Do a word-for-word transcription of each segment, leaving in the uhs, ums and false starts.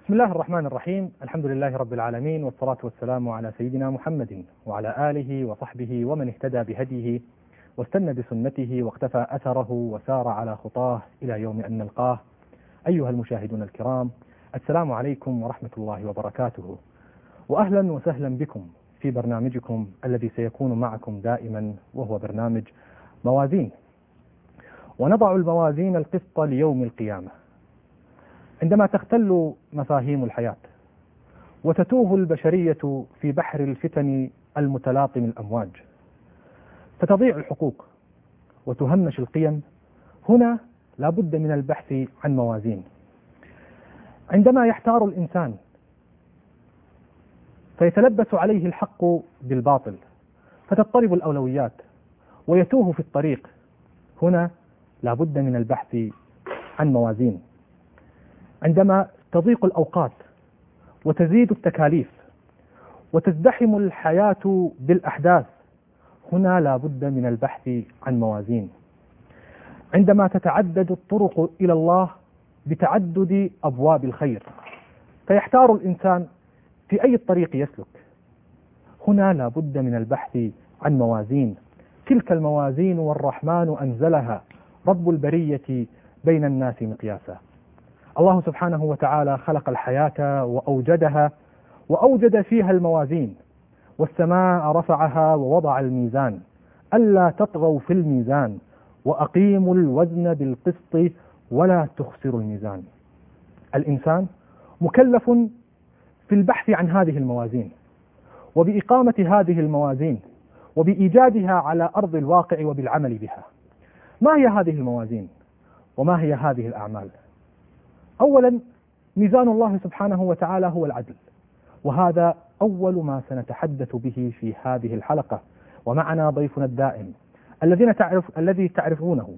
بسم الله الرحمن الرحيم. الحمد لله رب العالمين، والصلاة والسلام على سيدنا محمد وعلى آله وصحبه ومن اهتدى بهديه واستنى بسنته واقتفى أثره وسار على خطاه إلى يوم أن نلقاه. أيها المشاهدون الكرام، السلام عليكم ورحمة الله وبركاته، وأهلا وسهلا بكم في برنامجكم الذي سيكون معكم دائما، وهو برنامج موازين. ونضع الموازين القسط ليوم القيامة. عندما تختل مفاهيم الحياة وتتوه البشرية في بحر الفتن المتلاطم الأمواج، فتضيع الحقوق وتهمش القيم، هنا لا بد من البحث عن موازين. عندما يحتار الإنسان فيتلبس عليه الحق بالباطل، فتضطرب الأولويات ويتوه في الطريق، هنا لا بد من البحث عن موازين. عندما تضيق الأوقات وتزيد التكاليف وتزدحم الحياة بالأحداث، هنا لا بد من البحث عن موازين. عندما تتعدد الطرق إلى الله بتعدد أبواب الخير، فيحتار الإنسان في أي الطريق يسلك، هنا لا بد من البحث عن موازين. تلك الموازين والرحمن أنزلها، رب البرية بين الناس مقياسا. الله سبحانه وتعالى خلق الحياة وأوجدها، وأوجد فيها الموازين. والسماء رفعها ووضع الميزان، ألا تطغوا في الميزان وأقيموا الوزن بالقسط ولا تخسروا الميزان. الإنسان مكلف في البحث عن هذه الموازين، وبإقامة هذه الموازين، وبإيجادها على أرض الواقع وبالعمل بها. ما هي هذه الموازين؟ وما هي هذه الأعمال؟ أولا، ميزان الله سبحانه وتعالى هو العدل، وهذا أول ما سنتحدث به في هذه الحلقة. ومعنا ضيفنا الدائم الذين تعرف الذي تعرفونه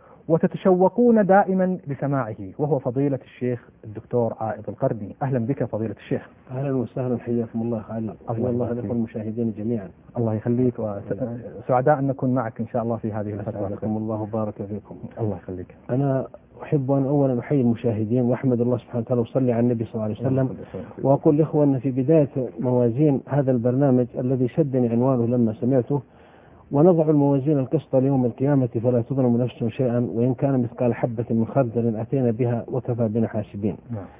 وتتشوقون دائما لسماعه، وهو فضيلة الشيخ الدكتور عائض القرني. أهلا بك فضيلة الشيخ. أهلا وسهلا، حياكم الله علي. الله, الله لكم المشاهدين جميعا. الله يخليك، وسعداء أن نكون معك إن شاء الله في هذه الفترة. أسعدكم الله وبارك فيكم. الله يخليك. أنا أحب أن أولا أحيي المشاهدين وأحمد الله سبحانه وتعالى وصلي على النبي صلى الله عليه وسلم، وأقول لإخوة أن في بداية موازين هذا البرنامج الذي شدني عنوانه لما سمعته: ونضع الموازين القسط ليوم القيامة فلا تظلم نفس شيئا وإن كان مثقال حبة من خردل أتينا بها وكفى بنا حاسبين.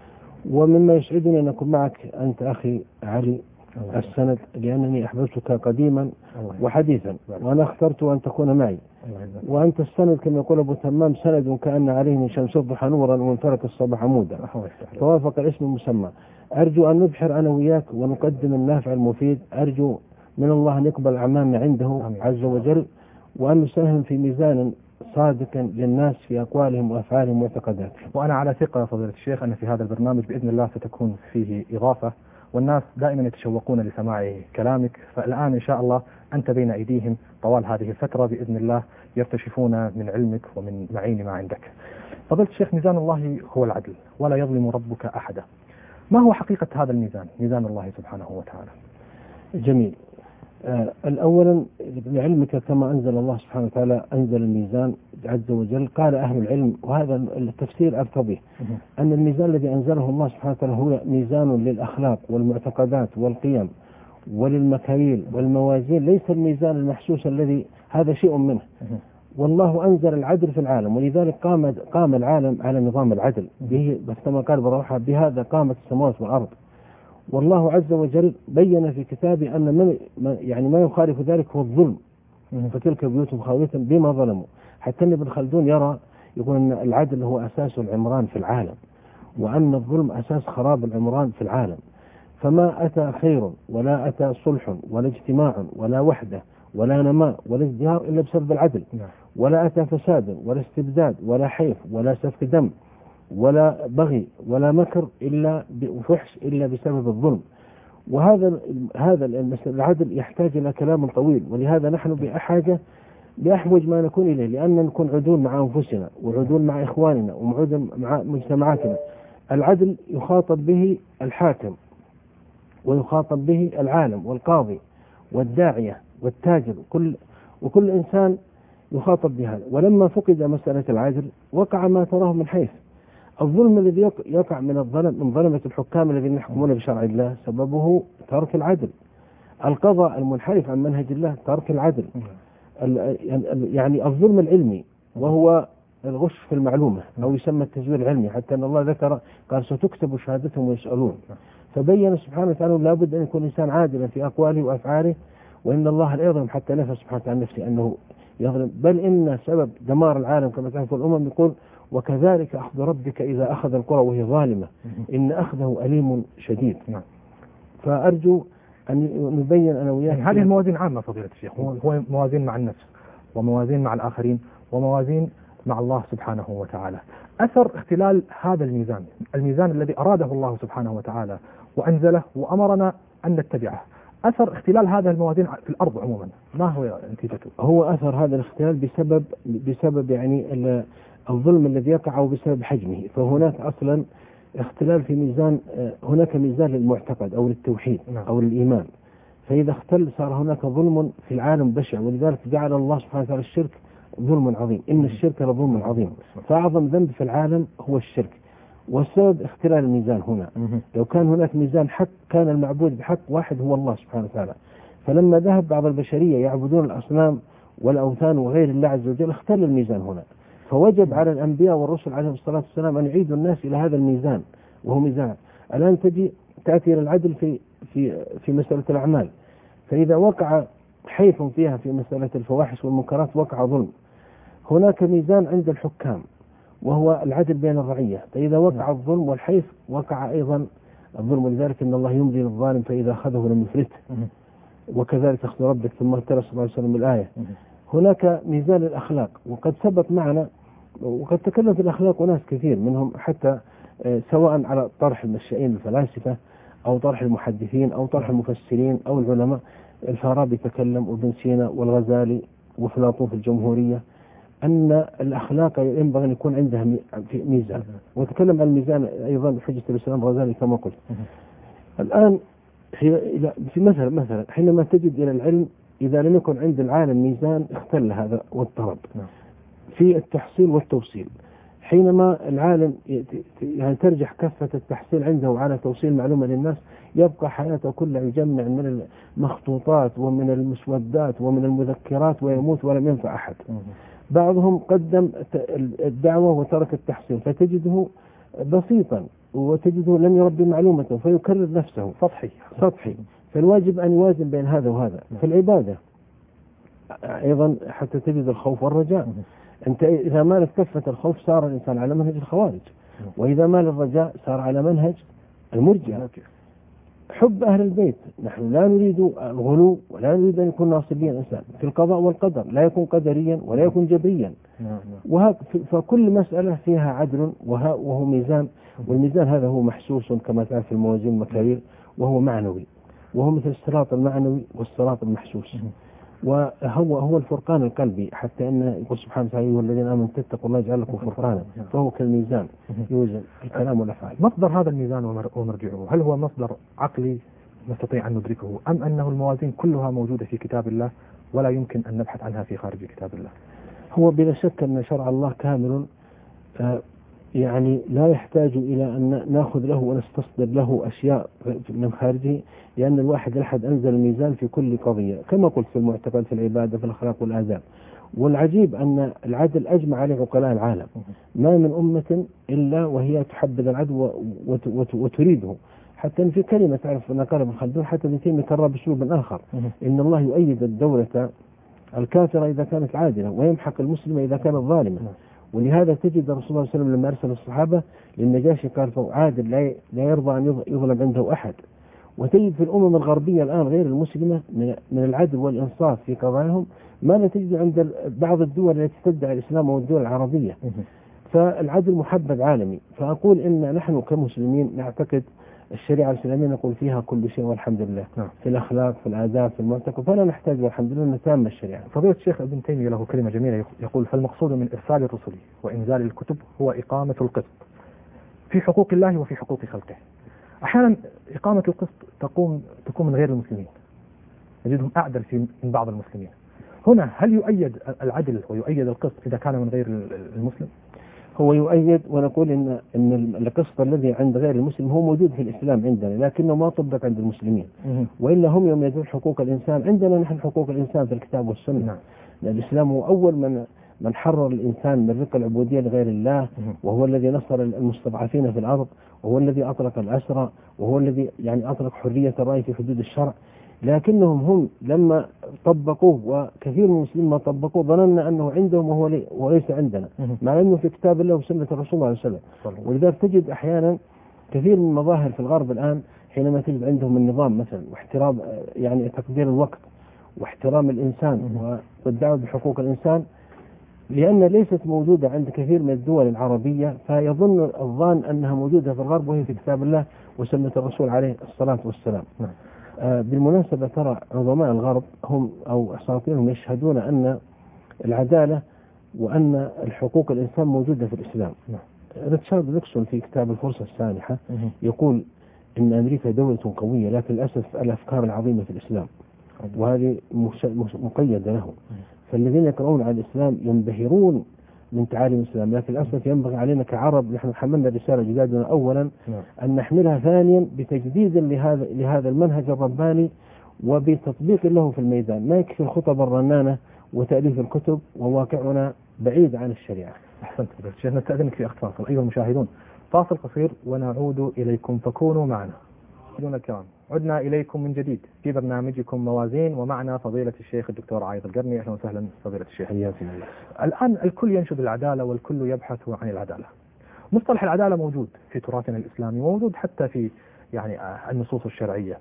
ومما يسعدني أن أكون معك أنت أخي علي السند، لأنني أحببتك قديما وحديثا، وأنا اخترت أن تكون معي. وأنت السند كما يقول أبو تمام: سند كأن عليه من شمس الضحى نورا ومن فرق الصباح عمودا، فوافق الاسم المسمى. أرجو أن نبحر أنا وياك ونقدم النافع المفيد. أرجو من الله أن يقبل أعمالنا عنده عز وجل، وأن نساهم في ميزان صادق للناس في أقوالهم وأفعالهم واعتقاداتهم. وأنا على ثقة يا فضيلة الشيخ أن في هذا البرنامج بإذن الله ستكون فيه إضافة، والناس دائما يتشوقون لسماع كلامك. فالآن إن شاء الله أنت بين أيديهم طوال هذه الفترة بإذن الله، يرتشفون من علمك ومن معين ما عندك. فضيلة الشيخ، ميزان الله هو العدل ولا يظلم ربك أحدا. ما هو حقيقة هذا الميزان، ميزان الله سبحانه وتعالى؟ جميل. آه الأولا، لعلمك كما أنزل الله سبحانه وتعالى أنزل الميزان عز وجل. قال أهل العلم، وهذا التفسير أرتضيه، أن الميزان الذي أنزله الله سبحانه وتعالى هو ميزان للأخلاق والمعتقدات والقيم وللمكاييل والموازين، ليس الميزان المحسوس الذي هذا شيء منه. والله أنزل العدل في العالم، ولذلك قام قام العالم على نظام العدل به، كما قال بروحة: بهذا قامت السماوات والأرض. والله عز وجل بين في كتابه أن من يعني ما يخالف ذلك هو الظلم، فتلك بيوتهم خاوية بما ظلموا. حتى ابن خلدون يرى، يقول أن العدل هو أساس العمران في العالم، وأن الظلم أساس خراب العمران في العالم. فما أتى خير ولا أتى صلح ولا اجتماع ولا وحدة ولا نماء ولا ازدهار إلا بسبب العدل، ولا أتى فساد ولا استبداد ولا حيف ولا سفك دم ولا بغي ولا مكر إلا بفحش إلا بسبب الظلم. وهذا هذا العدل يحتاج إلى كلام طويل، ولهذا نحن بحاجة بأحوج ما نكون إليه، لأن نكون عدول مع أنفسنا وعدول مع إخواننا وعدول مع مجتمعاتنا. العدل يخاطب به الحاكم، ويخاطب به العالم والقاضي والداعية والتاجر، وكل وكل إنسان يخاطب بهذا. ولما فقد مسألة العدل وقع ما تراه من حيث الظلم الذي يقع من الظلم من ظلمة الحكام الذين يحكمون بشرع الله سببه ترك العدل. القضاء المنحرف عن منهج الله ترك العدل. يعني الظلم العلمي وهو الغش في المعلومة أو يسمى التزوير العلمي، حتى أن الله ذكر قال ستكتب شهادتهم ويسألون. فبين سبحانه وتعالى لابد أن يكون الإنسان عادلا في أقواله وأفعاله، وإن الله لا يظلم حتى نفى سبحانه وتعالى نفسه أنه يظلم، بل إن سبب دمار العالم كما تعرف الأمم يقول وكذلك أخذ ربك إذا أخذ القرى وهي ظالمة إن أخذه أليم شديد. فأرجو أن نبين أنا وياك يعني هذه الموازين عامة فضيلة الشيخ، هو موازين مع النفس وموازين مع الآخرين وموازين مع الله سبحانه وتعالى. أثر اختلال هذا الميزان، الميزان الذي أراده الله سبحانه وتعالى وأنزله وأمرنا أن نتبعه، أثر اختلال هذا الموازين في الأرض عموما ما هو نتيجته؟ هو أثر هذا الاختلال بسبب بسبب يعني الظلم الذي يقع أو بسبب حجمه. فهناك أصلا اختلال في ميزان، هناك ميزان للمعتقد أو للتوحيد أو للإيمان، فإذا اختل صار هناك ظلم في العالم بشع، ولذلك جعل الله سبحانه وتعالى الشرك ظلم عظيم، إن الشرك لظلم عظيم، فأعظم ذنب في العالم هو الشرك. والسبب اختلال الميزان هنا، لو كان هناك ميزان حق كان المعبود بحق واحد هو الله سبحانه وتعالى، فلما ذهب بعض البشرية يعبدون الأصنام والأوثان وغير الله عز وجل اختل الميزان هنا، فوجب على الأنبياء والرسل عليهم الصلاة والسلام أن يعيدوا الناس إلى هذا الميزان، وهو ميزان. الآن تجي تأتي إلى العدل في في في مسألة الأعمال، فإذا وقع حيف فيها في مسألة الفواحش والمنكرات وقع ظلم، هناك ميزان عند الحكام وهو العدل بين الرعية، فإذا وقع الظلم والحيف وقع أيضا الظلم، ولذلك إن الله يملي للظالم فإذا أخذه لم يفلته وكذلك أخذ ربك ثم ترى صلى الله عليه وسلم الآية. هناك ميزان الأخلاق، وقد سبق معنا وقد تكلم في الأخلاق وناس كثير منهم حتى سواء على طرح المشائين الفلاسفة أو طرح المحدثين أو طرح المفسرين أو العلماء. الفارابي تكلم وابن سينا والغزالي وأفلاطون في الجمهورية أن الأخلاق ينبغي أن يكون عندها ميزان، وتكلم عن الميزان أيضا حجة الإسلام الغزالي كما قلت. الآن في مثلا مثلا حينما تجد إلى العلم إذا لم يكن عند العالم ميزان اختل هذا واضطرب في التحصيل والتوصيل. حينما العالم يعني ترجح كفة التحصيل عنده على توصيل معلومة للناس يبقى حياته كلها يجمع من المخطوطات ومن المسودات ومن المذكرات ويموت ولم ينفع أحد. بعضهم قدم الدعوة وترك التحصيل فتجده بسيطا وتجده لم يربي معلومة فيكرر نفسه سطحي سطحي فالواجب أن يوازن بين هذا وهذا. في العبادة أيضا حتى تجد الخوف والرجاء، أنت إذا مالت كفة الخوف صار الإنسان على منهج الخوارج، وإذا مال الرجاء صار على منهج المرجئة. حب أهل البيت، نحن لا نريد الغلو ولا نريد أن يكون ناصبيا الإنسان في القضاء والقدر، لا يكون قدريا ولا يكون جبريا، فكل مسألة فيها عدل وهو ميزان، والميزان هذا هو محسوس كما تعرف في الموازين المكارير، وهو معنوي، وهو مثل الصراط المعنوي والصراط المحسوس، وهو هو الفرقان القلبي، حتى أن يقول سبحانه وتعالى أيها الذين آمنوا اتقوا الله يجعل لكم فرقانا، فهو كالميزان يوزن الكلام والأفعال. مصدر هذا الميزان ومرجعه هل هو مصدر عقلي نستطيع أن ندركه، أم أنه الموازين كلها موجودة في كتاب الله ولا يمكن أن نبحث عنها في خارج كتاب الله؟ هو بلا شك أن شرع الله كامل، يعني لا يحتاج إلى أن نأخذ له ونستصدر له أشياء من خارجه، لأن الواحد الأحد أنزل الميزان في كل قضية كما قلت في المعتقد في العبادة في الأخلاق والآداب. والعجيب أن العدل أجمع عليه عقلاء العالم، ما من أمة إلا وهي تحبذ العدل وتريده، حتى في كلمة تعرف نقال ابن خلدون حتى ابن تيمية كرر بأسلوب آخر، إن الله يؤيد الدولة الكافرة إذا كانت عادلة ويمحق المسلمة إذا كانت ظالمة. ولهذا تجد الرسول صلى الله عليه وسلم لما أرسل الصحابة للنجاشي قال عادل لا يرضى أن يظلم عنده أحد. وتجد في الأمم الغربية الآن غير المسلمة من العدل والإنصاف في قضاياهم ما لا تجد عند بعض الدول التي تدعي الإسلام والدول العربية. فالعدل محبب عالمي. فأقول إن نحن كمسلمين نعتقد الشريعة الإسلامية نقول فيها كل شيء والحمد لله، نعم. في الأخلاق في الآداب في المعتقد، فلا نحتاج والحمد لله نتام الشريعة. فضيلة الشيخ ابن تيمية له كلمة جميلة يقول: فالمقصود من إرسال الرسل وإنزال الكتب هو إقامة القسط في حقوق الله وفي حقوق خلقه. أحيانا إقامة القسط تقوم تكون من غير المسلمين، نجدهم أعدل في من بعض المسلمين. هنا هل يؤيد العدل ويؤيد القسط إذا كان من غير المسلم؟ هو يؤيد، ونقول إن إن القسط الذي عند غير المسلم هو موجود في الإسلام عندنا، لكنه ما طبق عند المسلمين. وإلا هم يوم يدون حقوق الإنسان، عندنا نحن حقوق الإنسان في الكتاب والسنة. نعم. الإسلام هو أول من من حرر الإنسان من رق العبودية لغير الله، وهو الذي نصر المستضعفين في الأرض، وهو الذي أطلق الأسرى، وهو الذي يعني أطلق حرية الرأي في حدود الشرع. لكنهم هم لما طبقوه، وكثير من المسلمين ما طبقوه، ظننا أنه عندهم وهو لي وليس عندنا، مع أنه في كتاب الله وسنة الرسول صلى الله عليه وسلم. ولذلك تجد أحيانا كثير من المظاهر في الغرب الآن حينما تجد عندهم النظام مثلا، واحترام يعني تقدير الوقت واحترام الإنسان والدعوة بحقوق الإنسان، لأن ليست موجودة عند كثير من الدول العربية، فيظن الظان أنها موجودة في الغرب وهي في كتاب الله وسنة الرسول عليه الصلاة والسلام. آه بالمناسبة ترى عظماء الغرب هم أو أساطيرهم يشهدون أن العدالة وأن الحقوق الإنسان موجودة في الإسلام. ريتشارد نيكسون في كتاب الفرصة السانحة يقول إن أمريكا دولة قوية، لكن للأسف الأفكار العظيمة في الإسلام، وهذه مقيدة له. فالذين يقرؤون عن الإسلام ينبهرون من تعاليم الإسلام، لكن للأسف ينبغي علينا كعرب، نحن حملنا رسالة جدادنا أولا أن نحملها، ثانيا بتجديد لهذا لهذا المنهج الرباني وبتطبيق له في الميدان. ما يكفي الخطب الرنانة وتأليف الكتب وواقعنا بعيد عن الشريعة. أحسنت شيخ، نستأذنك في أخت فاصل. أيها المشاهدون، فاصل قصير ونعود إليكم، فكونوا معنا. مشاهدينا الكرام، عدنا إليكم من جديد في برنامجكم موازين، ومعنا فضيلة الشيخ الدكتور عايض القرني. أهلا وسهلا فضيلة الشيخ. حياكم الله. الآن الكل ينشد العدالة والكل يبحث عن العدالة. مصطلح العدالة موجود في تراثنا الإسلامي، وموجود حتى في يعني النصوص الشرعية.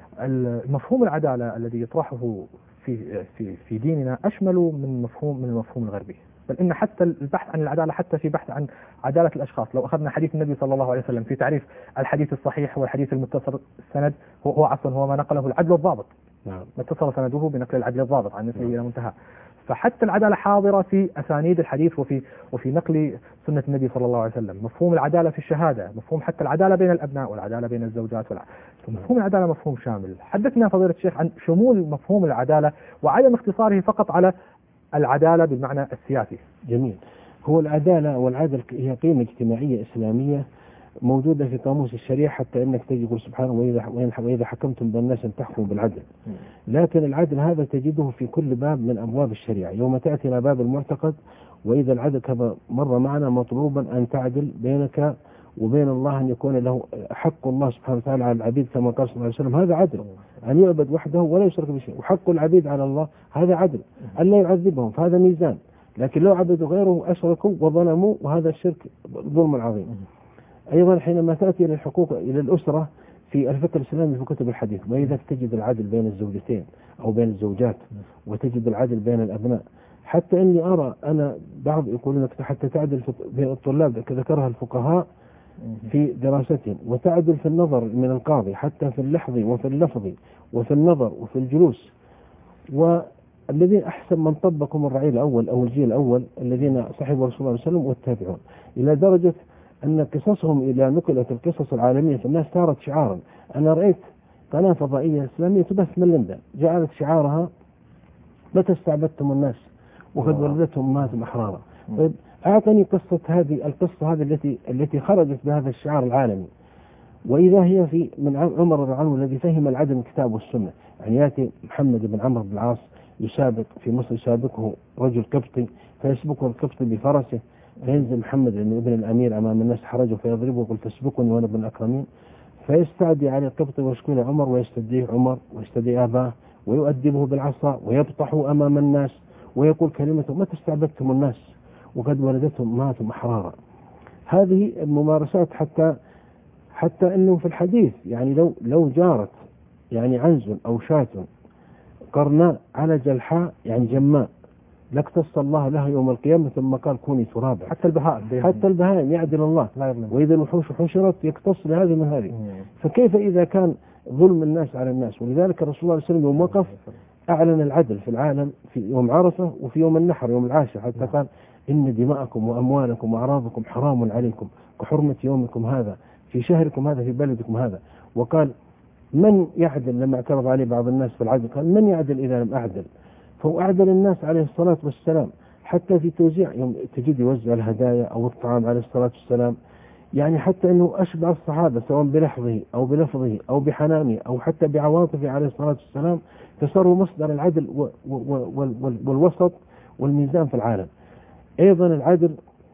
المفهوم العدالة الذي يطرحه في في في ديننا أشمل من مفهوم من المفهوم الغربي، بل إن حتى البحث عن العدالة حتى في بحث عن عدالة الأشخاص. لو أخذنا حديث النبي صلى الله عليه وسلم في تعريف الحديث الصحيح والحديث المتصل السند، هو, هو عفوا هو ما نقله العدل الضابط. نعم. ما اتصل سنده بنقل العدل الضابط عن نسبه إلى منتهى. فحتى العدالة حاضرة في أسانيد الحديث وفي وفي نقل سنة النبي صلى الله عليه وسلم. مفهوم العدالة في الشهادة، مفهوم حتى العدالة بين الأبناء والعدالة بين الزوجات والع... مفهوم العدالة مفهوم شامل. حدثنا فضيلة الشيخ عن شمول مفهوم العدالة وعدم اختصاره فقط على العدالة بالمعنى السياسي. جميل. هو العدالة والعدل هي قيمة اجتماعية إسلامية موجودة في قاموس الشريعة، حتى أنك تجد سبحانه وإذا وإذا حكمتم بين الناس أن تحكموا بالعدل. لكن العدل هذا تجده في كل باب من أبواب الشريعة. يوم تأتي إلى باب المعتقد، وإذا العدل كما مر معنا مطلوبا أن تعدل بينك وبين الله، أن يكون له حق الله سبحانه وتعالى على العبيد كما قال صلى الله عليه وسلم، هذا عدل، أن يعبد وحده ولا يشرك بشيء. وحق العبيد على الله هذا عدل، أن لا يعذبهم، فهذا ميزان. لكن لو عبدوا غيره أشركوا وظلموا، وهذا الشرك ظلم عظيم. أيضا حينما تأتي إلى الحقوق إلى الأسرة في الفقه الإسلامي في كتب الحديث، وإذا تجد العدل بين الزوجتين أو بين الزوجات، وتجد العدل بين الأبناء. حتى إني أرى أنا بعض يقولون حتى تعدل بين الطلاب، ذكرها الفقهاء في دراستهم، وتعدل في النظر من القاضي، حتى في اللحظ وفي اللفظ وفي النظر وفي الجلوس. والذين أحسن من طبقهم الرعيل الأول أو الجيل الأول الذين صحبوا رسول الله صلى الله عليه وسلم والتابعون، إلى درجة أن قصصهم إلى نقلت القصص العالمية في الناس صارت شعارا. أنا رأيت قناة فضائية إسلامية تبث من لندن جعلت شعارها متى استعبدتم الناس وقد ولدتهم أمهاتهم أحرارا. طيب أعطني قصة هذه القصة هذه التي التي خرجت بهذا الشعار العالمي، وإذا هي في من عمر رضي الله عنه الذي فهم العدل من الكتاب والسنة. يعني يأتي محمد بن عمرو بن العاص يسابق في مصر، يسابقه رجل قبطي فيسبقه القبطي بفرسه، فينزل محمد ابن الأمير أمام الناس حرجه فيضربه ويقول تسبقني وأنا ابن الأكرمين، فيستعدي على القبطي ويشكو له عمر، ويستدعيه عمر ويستدعي أباه ويؤدبه بالعصا ويبطحه أمام الناس ويقول كلمته متى استعبدتم الناس وقد ولدتهم أمهاتهم أحرارا. هذه الممارسات حتى حتى أنه في الحديث يعني لو لو جارت يعني عنز أو شاة قرناء على جلحاء يعني جماء لاقتص الله لها يوم القيامة، ثم قال كوني ترابا. حتى البهائم حتى البهائم يعدل الله، وإذا الوحوش حشرت يقتص لهذه من هذه. فكيف إذا كان ظلم الناس على الناس؟ ولذلك الرسول صلى الله عليه وسلم يوم وقف أعلن العدل في العالم في يوم عرفة وفي يوم النحر يوم العاشر، حتى قال إن دماءكم وأموالكم وأعراضكم حرام عليكم كحرمة يومكم هذا في شهركم هذا في بلدكم هذا. وقال من يعدل لما اعترض عليه بعض الناس في العدل، قال من يعدل إذا لم أعدل؟ فهو أعدل الناس عليه الصلاة والسلام، حتى في توزيع يوم تجد يوزع الهدايا أو الطعام عليه الصلاة والسلام، يعني حتى أنه أشبع الصحابة سواء بلحظه أو بلفظه أو بحنانه أو حتى بعواطفه عليه الصلاة والسلام، فصاروا مصدر العدل و- و- و- وال- والوسط والميزان في العالم. أيضا العدل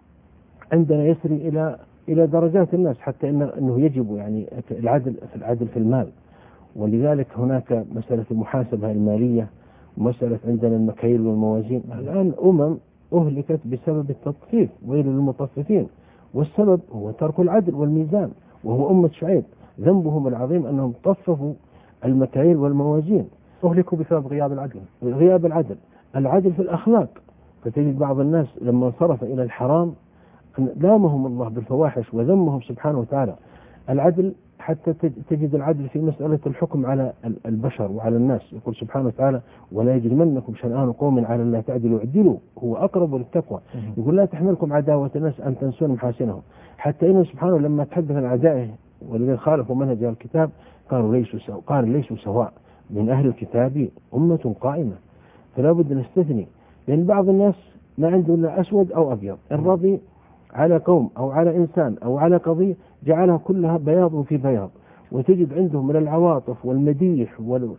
عندنا يسري إلى إلى درجات الناس، حتى إنه أنه يجب يعني العدل في العدل في المال، ولذلك هناك مسألة المحاسبة المالية ومسألة عندنا المكاييل والموازين. الآن أمم أهلكت بسبب التطفيف، ويل للمطففين، والسبب هو ترك العدل والميزان، وهو أمة شعيب ذنبهم العظيم أنهم طففوا المكاييل والموازين. أهلكوا بسبب غياب العدل. غياب العدل، العدل في الأخلاق، فتجد بعض الناس لما انصرف إلى الحرام لامهم الله بالفواحش وذمهم سبحانه وتعالى. العدل حتى تجد العدل في مسألة الحكم على البشر وعلى الناس، يقول سبحانه وتعالى: ولا يجرمنكم شنآن قوم على ألا تعدلوا اعدلوا هو أقرب للتقوى. يقول: لا تحملكم عداوة الناس أن تنسون محاسنهم. حتى إنه سبحانه لما تحدث عن أعدائه والذين خالفوا منهج الكتاب قالوا ليسوا سواء، قال ليسوا سواء من أهل الكتاب أمة قائمة. فلا بد نستثني، لأن بعض الناس ما عنده إلا أسود أو أبيض، الرضي على قوم أو على إنسان أو على قضية جعلها كلها بياض في بياض، وتجد عندهم من العواطف والمديح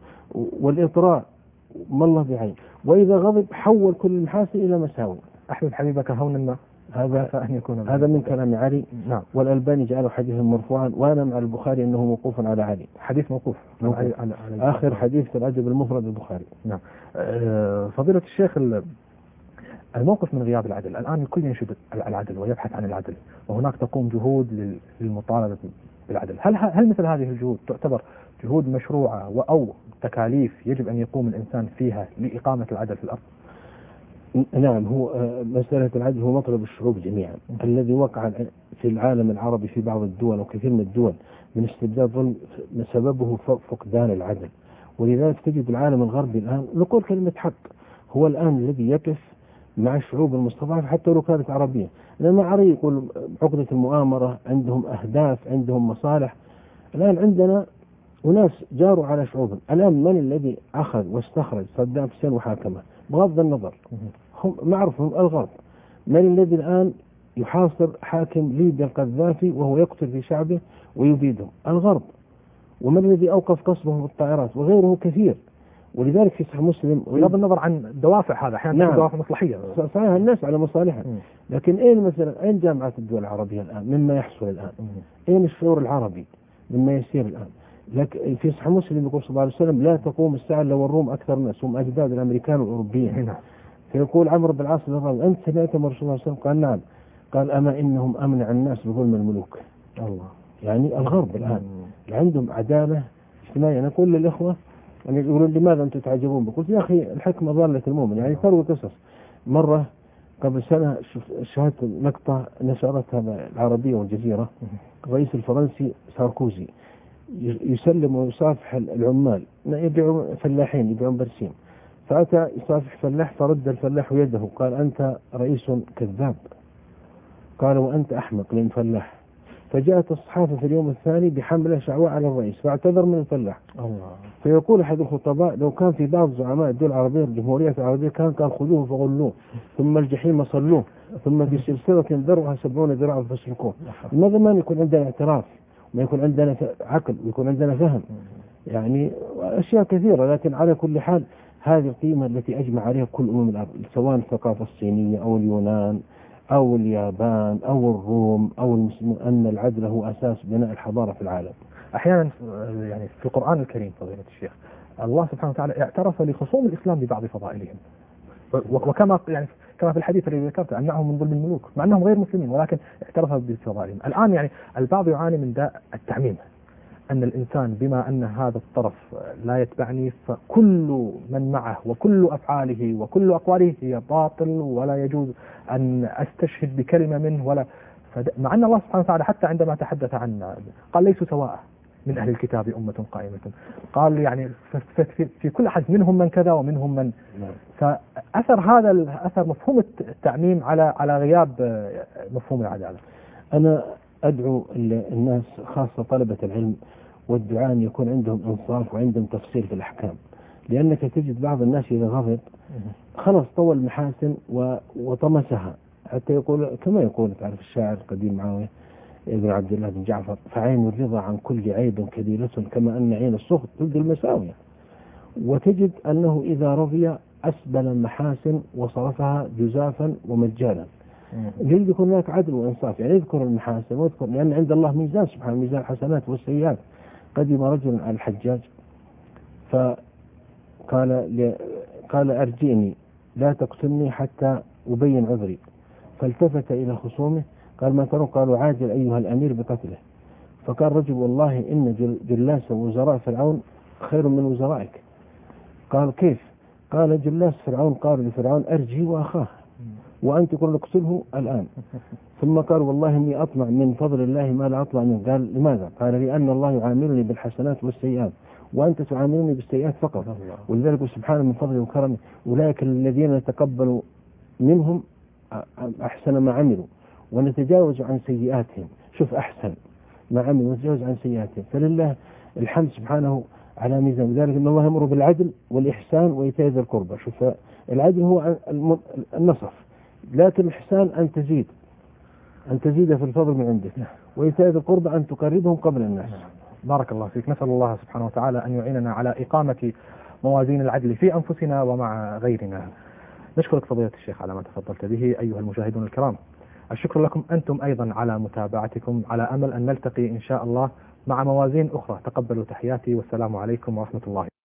والإطراء ما الله بعين، وإذا غضب حول كل المحاسن إلى مساوي. أحبب حبيبك هونا ما هذا فأن يكون هذا من كلام علي. نعم. والألباني جعله حديثا مرفوعا، وأنا مع البخاري أنه موقوف على علي. حديث موقوف, موقوف. على على على آخر حديث في الأدب المفرد البخاري. نعم. أه فضيلة الشيخ، الموقف من غياب العدل، الآن الكل ينشد العدل ويبحث عن العدل، وهناك تقوم جهود للمطالبة بالعدل. هل هل مثل هذه الجهود تعتبر جهود مشروعة أو تكاليف يجب أن يقوم الإنسان فيها لإقامة العدل في الأرض؟ نعم، هو مسألة العدل هو مطلب الشعوب جميعا. الذي وقع في العالم العربي في بعض الدول وكثير من الدول من استبداد ظلم سببه فقدان العدل، ولذلك تجد العالم الغربي الآن، نقول كلمة حق، هو الآن الذي يقف مع الشعوب المستضعفة حتى لو كانت عربية. لما عري يقول عقدة المؤامرة، عندهم أهداف، عندهم مصالح. الآن عندنا وناس جاروا على شعوبهم. الآن من الذي أخذ واستخرج صدام حسين وحاكمه؟ بغض النظر هم معروفهم الغرب. من الذي الآن يحاصر حاكم ليبيا القذافي وهو يقتل في شعبه ويبيدهم؟ الغرب. ومن الذي أوقف قصفه بالطائرات؟ وغيره كثير. ولذلك في صحيح مسلم، بغض النظر عن دوافع هذا أحيانا نعم. دوافع مصلحية، صحيح الناس على مصالحها، لكن أين مثلا أين جامعات الدول العربية الآن مما يحصل الآن؟ مم. أين الشعور العربي مما يسير الآن؟ لكن في صحيح مسلم يقول صلى الله عليه وسلم: لا تقوم الساعة لو الروم أكثر الناس، هم أجداد الأمريكان والأوروبيين. نعم. فيقول عمرو بن العاص: أنت سمعت من رسول الله صلى الله عليه وسلم؟ قال: نعم. قال: أما إنهم أمنع الناس بظلم الملوك. الله. يعني الغرب الآن عندهم عدالة اجتماعية. أنا أقول للإخوة يعني يقولون لماذا أنتم تعجبون؟ قلت: يا أخي الحكمة ضالة المؤمن. يعني تروي قصص. مرة قبل سنة شاهدت مقطع نشرتها العربية والجزيرة، الرئيس الفرنسي ساركوزي يسلم ويصافح العمال، يبيعون فلاحين يبيعون برسيم، فأتى يصافح فلاح فرد الفلاح يده، قال: أنت رئيس كذاب. قال: وأنت أحمق لأن فلاح. فجاءت الصحافة في اليوم الثاني بحملة شعواء على الرئيس، فاعتذر من الفلاح. الله. فيقول أحد الخطباء: لو كان في بعض زعماء الدول العربية الجمهورية العربية كان قال: خذوه فغلوه ثم الجحيم صلوه ثم في سلسلة ذرعها سبعون ذراعا فاسلكوه. لماذا ما يكون عندنا اعتراف، ما يكون عندنا عقل، ويكون عندنا فهم؟ يعني أشياء كثيرة. لكن على كل حال هذه القيمة التي أجمع عليها كل أمم الأرض، سواء الثقافة الصينية أو اليونان أو اليابان أو الروم أو المسلمين، أن العدل هو أساس بناء الحضارة في العالم. أحيانا يعني في القرآن الكريم فضيلة الشيخ الله سبحانه وتعالى اعترف لخصوم الإسلام ببعض فضائلهم، وكما يعني كما في الحديث الذي ذكرته أمنعهم من ظلم الملوك مع أنهم غير مسلمين، ولكن اعترف بفضائلهم. الآن يعني البعض يعاني من داء التعميم، أن الإنسان بما أن هذا الطرف لا يتبعني فكل من معه وكل أفعاله وكل أقواله هي باطل ولا يجوز أن أستشهد بكلمة منه ولا. مع أن الله سبحانه وتعالى حتى عندما تحدث عن قال: ليسوا سواء من أهل الكتاب أمة قائمة، قال يعني في, في كل أحد منهم من كذا ومنهم من. فأثر هذا الأثر مفهوم التعميم على على غياب مفهوم العدالة. أنا أدعو الناس خاصة طلبة العلم والدعاء أن يكون عندهم إنصاف وعندهم تفصيل في الأحكام، لأنك تجد بعض الناس إذا غضب خلص طوى المحاسن و- وطمسها، حتى يقول كما يقول تعرف الشاعر القديم معاوية ابن عبد الله بن جعفر: فعين الرضا عن كل عيب كبيرة كما أن عين السخط ضد المساوية. وتجد أنه إذا رضي أسبل المحاسن وصرفها جزافا ومجانا. يجب يكون هناك عدل وإنصاف، يعني يذكر المحاسن ويذكر، لأن عند الله ميزان سبحانه، ميزان الحسنات والسيئات. قدم رجل على الحجاج فقال ل... قال أرجئني لا تقتلني حتى أبين عذري. فالتفت إلى خصومه قال: ما ترون؟ قالوا: عاجل أيها الأمير بقتله. فقال رجل: والله إن جل... جلاس وزراء فرعون خير من وزرائك. قال: كيف؟ قال: جلاس فرعون قال لفرعون: أرجي وأخاه، وأنت تقول اقتله الآن. ثم قال: والله إني أطمع من فضل الله ما لا أطمع منه. قال: لماذا؟ قال: لأن الله يعاملني بالحسنات والسيئات وأنت تعاملني بالسيئات فقط. ولذلك سبحانه من فضله وكرمه أولئك الذين نتقبل منهم أحسن ما عملوا ونتجاوز عن سيئاتهم. شوف، أحسن ما عملوا ونتجاوز عن سيئاتهم. فلله الحمد سبحانه على ميزان ذلك. إن الله يأمر بالعدل والإحسان وإيتاء ذي القربى. شوف، العدل هو النصف، لكن الإحسان أن تزيد أن تزيد في الفضل من عندك، وإيتاء ذي القربى أن تقربهم قبل الناس. بارك الله فيك. نسأل الله سبحانه وتعالى أن يعيننا على إقامة موازين العدل في أنفسنا ومع غيرنا. نشكرك فضيلة الشيخ على ما تفضلت به. أيها المشاهدون الكرام، الشكر لكم أنتم أيضا على متابعتكم، على أمل أن نلتقي إن شاء الله مع موازين أخرى. تقبلوا تحياتي، والسلام عليكم ورحمة الله.